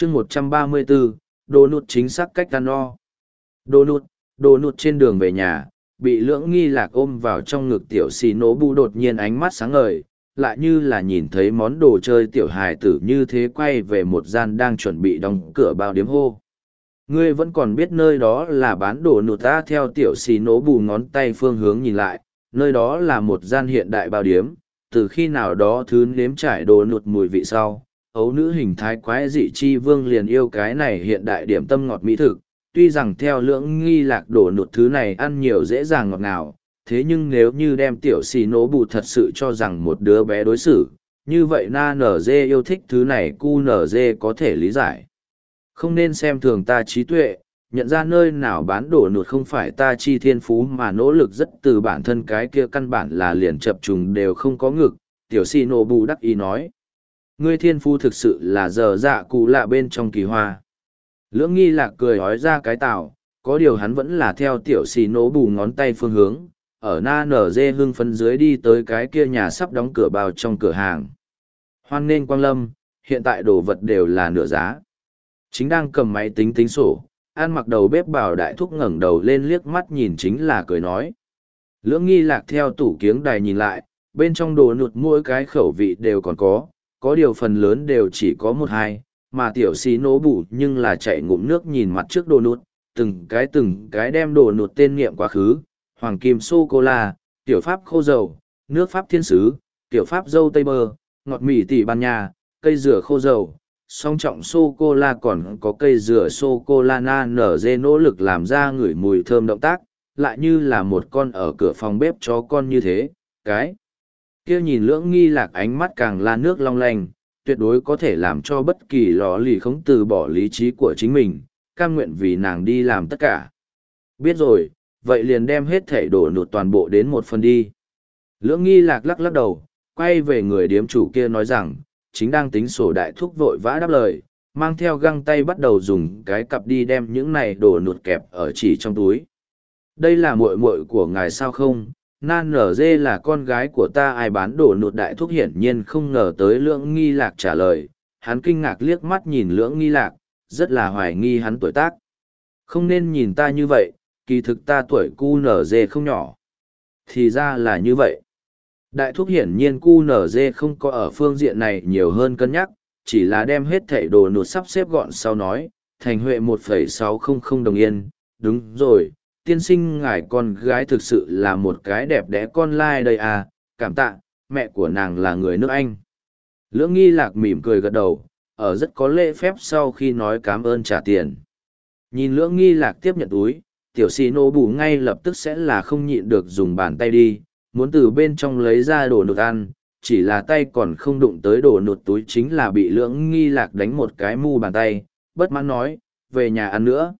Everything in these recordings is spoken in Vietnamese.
chương 134, đồ nụt chính xác cách ăn no. Đồ nụt trên đường về nhà, bị lưỡng nghi lạc ôm vào trong ngực tiểu xì nổ bu đột nhiên ánh mắt sáng ngời, lại như là nhìn thấy món đồ chơi tiểu hài tử như thế quay về một gian đang chuẩn bị đóng cửa bao điếm hô. Ngươi vẫn còn biết nơi đó là bán đồ nụt ta theo tiểu xì nổ bù ngón tay phương hướng nhìn lại, nơi đó là một gian hiện đại bao điếm, từ khi nào đó thứ nếm trải đồ nụt mùi vị sau. Ấu nữ hình thái quái dị chi vương liền yêu cái này hiện đại điểm tâm ngọt mỹ thực, tuy rằng theo lưỡng nghi lạc đồ nụt thứ này ăn nhiều dễ dàng ngọt ngào, thế nhưng nếu như đem tiểu xì nổ bù thật sự cho rằng một đứa bé đối xử, như vậy na nở dê yêu thích thứ này cu nở dê có thể lý giải. Không nên xem thường ta trí tuệ, nhận ra nơi nào bán đồ nụt không phải ta chi thiên phú mà nỗ lực rất từ bản thân cái kia căn bản là liền chập trùng đều không có ngực, tiểu xì nổ bù đắc ý nói. Ngươi thiên phú thực sự là dở dạ cụ lạ bên trong kỳ hoa. Lưỡng nghi lạc cười hói ra cái tàu, có điều hắn vẫn là theo tiểu xì nổ bù ngón tay phương hướng, ở na nở dê hưng phấn dưới đi tới cái kia nhà sắp đóng cửa bao trong cửa hàng. Hoan nên quang lâm, hiện tại đồ vật đều là nửa giá. Chính đang cầm máy tính tính sổ, ăn mặc đầu bếp bảo đại thúc ngẩng đầu lên liếc mắt nhìn chính là cười nói. Lưỡng nghi lạc theo tủ kiếng đài nhìn lại, bên trong đồ nụt mỗi cái khẩu vị đều còn có điều phần lớn đều chỉ có một hai, mà tiểu xí nổ bù nhưng là chạy ngụm nước nhìn mặt trước đồ nụt, từng cái đem đồ nụt tên niệm quá khứ, hoàng kim sô-cô-la, tiểu pháp khô dầu, nước pháp thiên sứ, tiểu pháp dâu tây bơ, ngọt mì tỉ ban nha, cây dừa khô dầu, song trọng sô-cô-la còn có cây dừa sô-cô-la na nở dê nỗ lực làm ra ngửi mùi thơm động tác, lại như là một con ở cửa phòng bếp chó con như thế, cái kia nhìn lưỡng nghi lạc ánh mắt càng là nước long lanh, tuyệt đối có thể làm cho bất kỳ lò lì không từ bỏ lý trí của chính mình, cam nguyện vì nàng đi làm tất cả. Biết rồi, vậy liền đem hết thảy đổ nụt toàn bộ đến một phần đi. Lưỡng nghi lạc lắc lắc đầu, quay về người điếm chủ kia nói rằng, chính đang tính sổ đại thúc vội vã đáp lời, mang theo găng tay bắt đầu dùng cái cặp đi đem những này đổ nụt kẹp ở chỉ trong túi. Đây là muội muội của ngài sao không? Nan nở dê là con gái của ta, ai bán đồ nụt đại thúc hiển nhiên không ngờ tới lưỡng nghi lạc trả lời, hắn kinh ngạc liếc mắt nhìn lưỡng nghi lạc, rất là hoài nghi hắn tuổi tác. Không nên nhìn ta như vậy, kỳ thực ta tuổi cu nở dê không nhỏ. Thì ra là như vậy. Đại thúc hiển nhiên cu nở dê không có ở phương diện này nhiều hơn cân nhắc, chỉ là đem hết thảy đồ nụt sắp xếp gọn sau nói, thành huệ 1,600 đồng yên, đúng rồi. Tiên sinh ngài con gái thực sự là một cái đẹp đẽ con lai đây à, cảm tạ, mẹ của nàng là người nước Anh. Lưỡng nghi lạc mỉm cười gật đầu, ở rất có lễ phép sau khi nói cảm ơn trả tiền. Nhìn lưỡng nghi lạc tiếp nhận túi, tiểu xì nổ bù ngay lập tức sẽ là không nhịn được dùng bàn tay đi, muốn từ bên trong lấy ra đồ nụt ăn, chỉ là tay còn không đụng tới đồ nụt túi chính là bị lưỡng nghi lạc đánh một cái mu bàn tay, bất mãn nói, về nhà ăn nữa.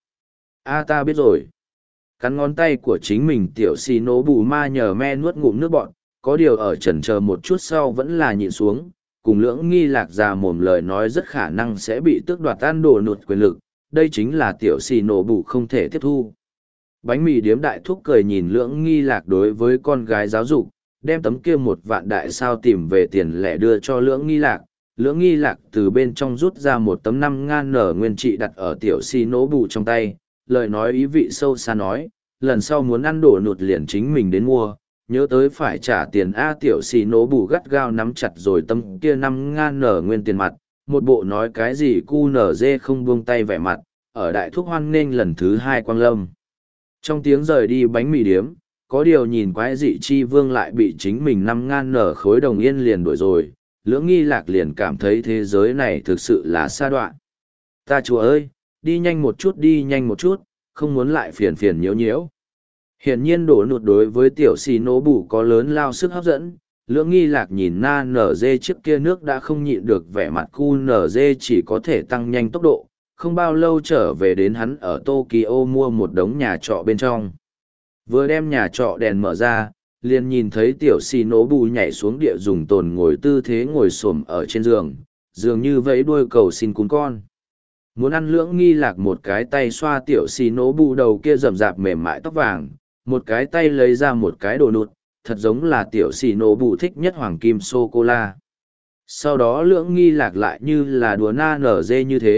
A ta biết rồi. Cắn ngón tay của chính mình tiểu xì nổ bù ma nhờ me nuốt ngụm nước bọn, có điều ở chần chờ một chút sau vẫn là nhịn xuống, cùng lưỡng nghi lạc già mồm lời nói rất khả năng sẽ bị tước đoạt ăn đồ nụt quyền lực, đây chính là tiểu xì nổ bù không thể tiếp thu. Bánh mì điếm đại thúc cười nhìn lưỡng nghi lạc đối với con gái giáo dục, đem tấm kia 1.000.000 đại sao tìm về tiền lẻ đưa cho lưỡng nghi lạc từ bên trong rút ra một tấm 5.000 nở nguyên trị đặt ở tiểu xì nổ bù trong tay, lời nói ý vị sâu xa nói, lần sau muốn ăn đồ nụt liền chính mình đến mua, nhớ tới phải trả tiền A. Tiểu xì nổ bù gắt gao nắm chặt rồi tấm kia 5.000 nở nguyên tiền mặt, một bộ nói cái gì cu nở dê không buông tay vẻ mặt, ở đại thúc hoan nghênh lần thứ 2 quang lâm. Trong tiếng rời đi bánh mì điếm, có điều nhìn quái dị chi vương lại bị chính mình 5.000 nở khối đồng yên liền đuổi rồi, lưỡng nghi lạc liền cảm thấy thế giới này thực sự là xa đoạn. Ta chúa ơi, đi nhanh một chút, không muốn lại phiền phiền nhiễu nhiễu. Hiển nhiên đổ nụt đối với tiểu xì nổ bù có lớn lao sức hấp dẫn, lưỡng nghi lạc nhìn na nở dê trước kia nước đã không nhịn được vẻ mặt cu nở dê chỉ có thể tăng nhanh tốc độ, không bao lâu trở về đến hắn ở Tokyo mua một đống nhà trọ bên trong. Vừa đem nhà trọ đèn mở ra, liền nhìn thấy tiểu xì nổ bù nhảy xuống địa dùng tồn ngồi tư thế ngồi xổm ở trên giường, dường như vẫy đuôi cầu xin cún con. Muốn ăn lưỡng nghi lạc một cái tay xoa tiểu xì nổ bù đầu kia rậm rạp mềm mại tóc vàng, một cái tay lấy ra một cái đồ nụt, thật giống là tiểu xì nổ bù thích nhất hoàng kim sô-cô-la. Sau đó lưỡng nghi lạc lại như là đùa na nở dê như thế,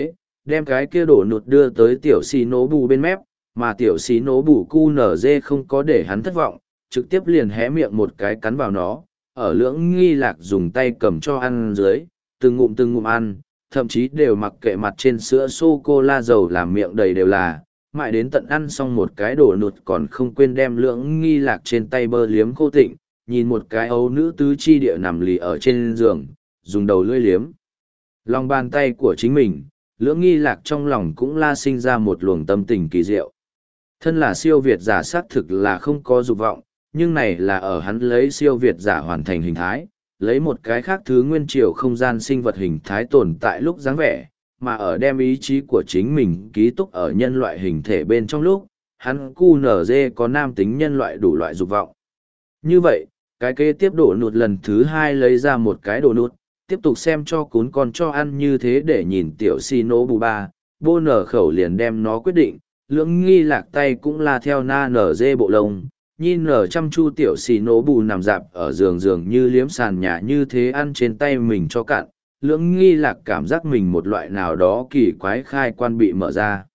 đem cái kia đổ nụt đưa tới tiểu xì nổ bù bên mép, mà tiểu xì nổ bù cu nở dê không có để hắn thất vọng, trực tiếp liền hé miệng một cái cắn vào nó, ở lưỡng nghi lạc dùng tay cầm cho ăn dưới, từng ngụm ăn, thậm chí đều mặc kệ mặt trên sữa sô-cô-la dầu làm miệng đầy đều là, mãi đến tận ăn xong một cái đổ nụt còn không quên đem lưỡng nghi lạc trên tay bơ liếm khô tịnh, nhìn một cái ấu nữ tứ chi địa nằm lì ở trên giường, dùng đầu lưỡi liếm. Lòng bàn tay của chính mình, lưỡng nghi lạc trong lòng cũng la sinh ra một luồng tâm tình kỳ diệu. Thân là siêu việt giả xác thực là không có dục vọng, nhưng này là ở hắn lấy siêu việt giả hoàn thành hình thái, lấy một cái khác thứ nguyên triều không gian sinh vật hình thái tồn tại lúc dáng vẻ, mà ở đem ý chí của chính mình ký túc ở nhân loại hình thể bên trong lúc, hắn QNZ có nam tính nhân loại đủ loại dục vọng. Như vậy, cái kế tiếp đổ nụt lần thứ hai lấy ra một cái đồ nụt, tiếp tục xem cho cún con cho ăn như thế để nhìn tiểu si nô bù ba, bô nở khẩu liền đem nó quyết định, lưỡng nghi lạc tay cũng là theo na nở dê bộ lông, nhìn nở chăm chu tiểu xì nổ bù nằm dạp ở giường như liếm sàn nhà như thế ăn trên tay mình cho cạn, lưỡng nghi lạc cảm giác mình một loại nào đó kỳ quái khai quan bị mở ra.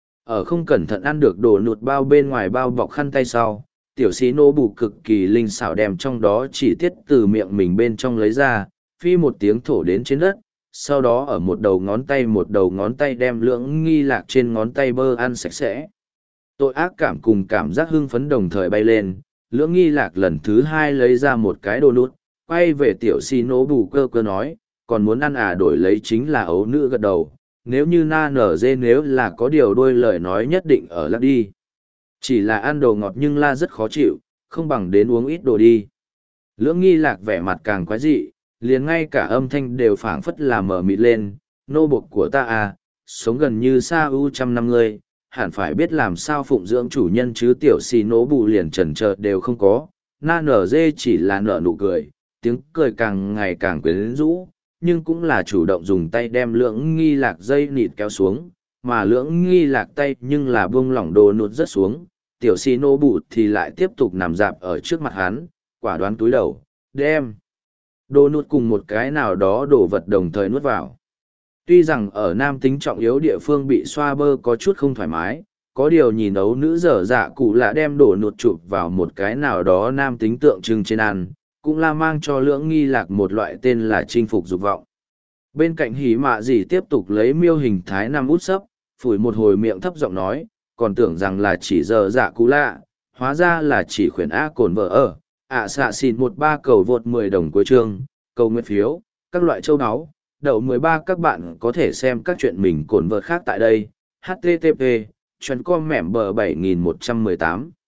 Ở không cẩn thận ăn được đồ nụt bao bên ngoài bao bọc khăn tay sau, tiểu xì nổ bù cực kỳ linh xảo đem trong đó chỉ tiết từ miệng mình bên trong lấy ra, phi một tiếng thổ đến trên đất, sau đó ở một đầu ngón tay đem lưỡng nghi lạc trên ngón tay bơ ăn sạch sẽ. Tội ác cảm cùng cảm giác hưng phấn đồng thời bay lên, lưỡng nghi lạc lần thứ hai lấy ra một cái đồ nút, quay về tiểu xì nổ bù cơ cơ nói, còn muốn ăn à, đổi lấy chính là ấu nữ gật đầu, nếu như na nở dê nếu là có điều đôi lời nói nhất định ở lắc đi. Chỉ là ăn đồ ngọt nhưng la rất khó chịu, không bằng đến uống ít đồ đi. Lưỡng nghi lạc vẻ mặt càng quái dị, liền ngay cả âm thanh đều phảng phất là mở mịt lên, nô bộc của ta à, sống gần như xa ưu trăm năm ngươi, hẳn phải biết làm sao phụng dưỡng chủ nhân chứ. Tiểu xì nổ bù liền chần chờ đều không có, na nở dê chỉ là nở nụ cười, tiếng cười càng ngày càng quyến rũ, nhưng cũng là chủ động dùng tay đem lưỡng nghi lạc dây nịt kéo xuống, mà lưỡng nghi lạc tay nhưng là buông lỏng đồ nụt rất xuống, tiểu xì nổ bù thì lại tiếp tục nằm dạp ở trước mặt hắn, quả đoán túi đầu, đem đồ nụt cùng một cái nào đó đổ vật đồng thời nuốt vào. Tuy rằng ở nam tính trọng yếu địa phương bị xoa bơ có chút không thoải mái, có điều nhìn ấu nữ dở dạ cụ lạ đem đổ nụt chụp vào một cái nào đó nam tính tượng trưng trên ăn, cũng là mang cho lưỡng nghi lạc một loại tên là chinh phục dục vọng. Bên cạnh hỉ mạ dì tiếp tục lấy miêu hình thái nằm út sấp, phủi một hồi miệng thấp giọng nói, còn tưởng rằng là chỉ dở dạ cụ lạ, hóa ra là chỉ khuyển A cồn vợ ở, xạ xịn 13 cầu vượt 10 đồng cuối chương, cầu nguyện phiếu, các loại châu áo. Đậu 13 các bạn có thể xem các chuyện mình cồn vợt khác tại đây. http://com mẻm bờ 7118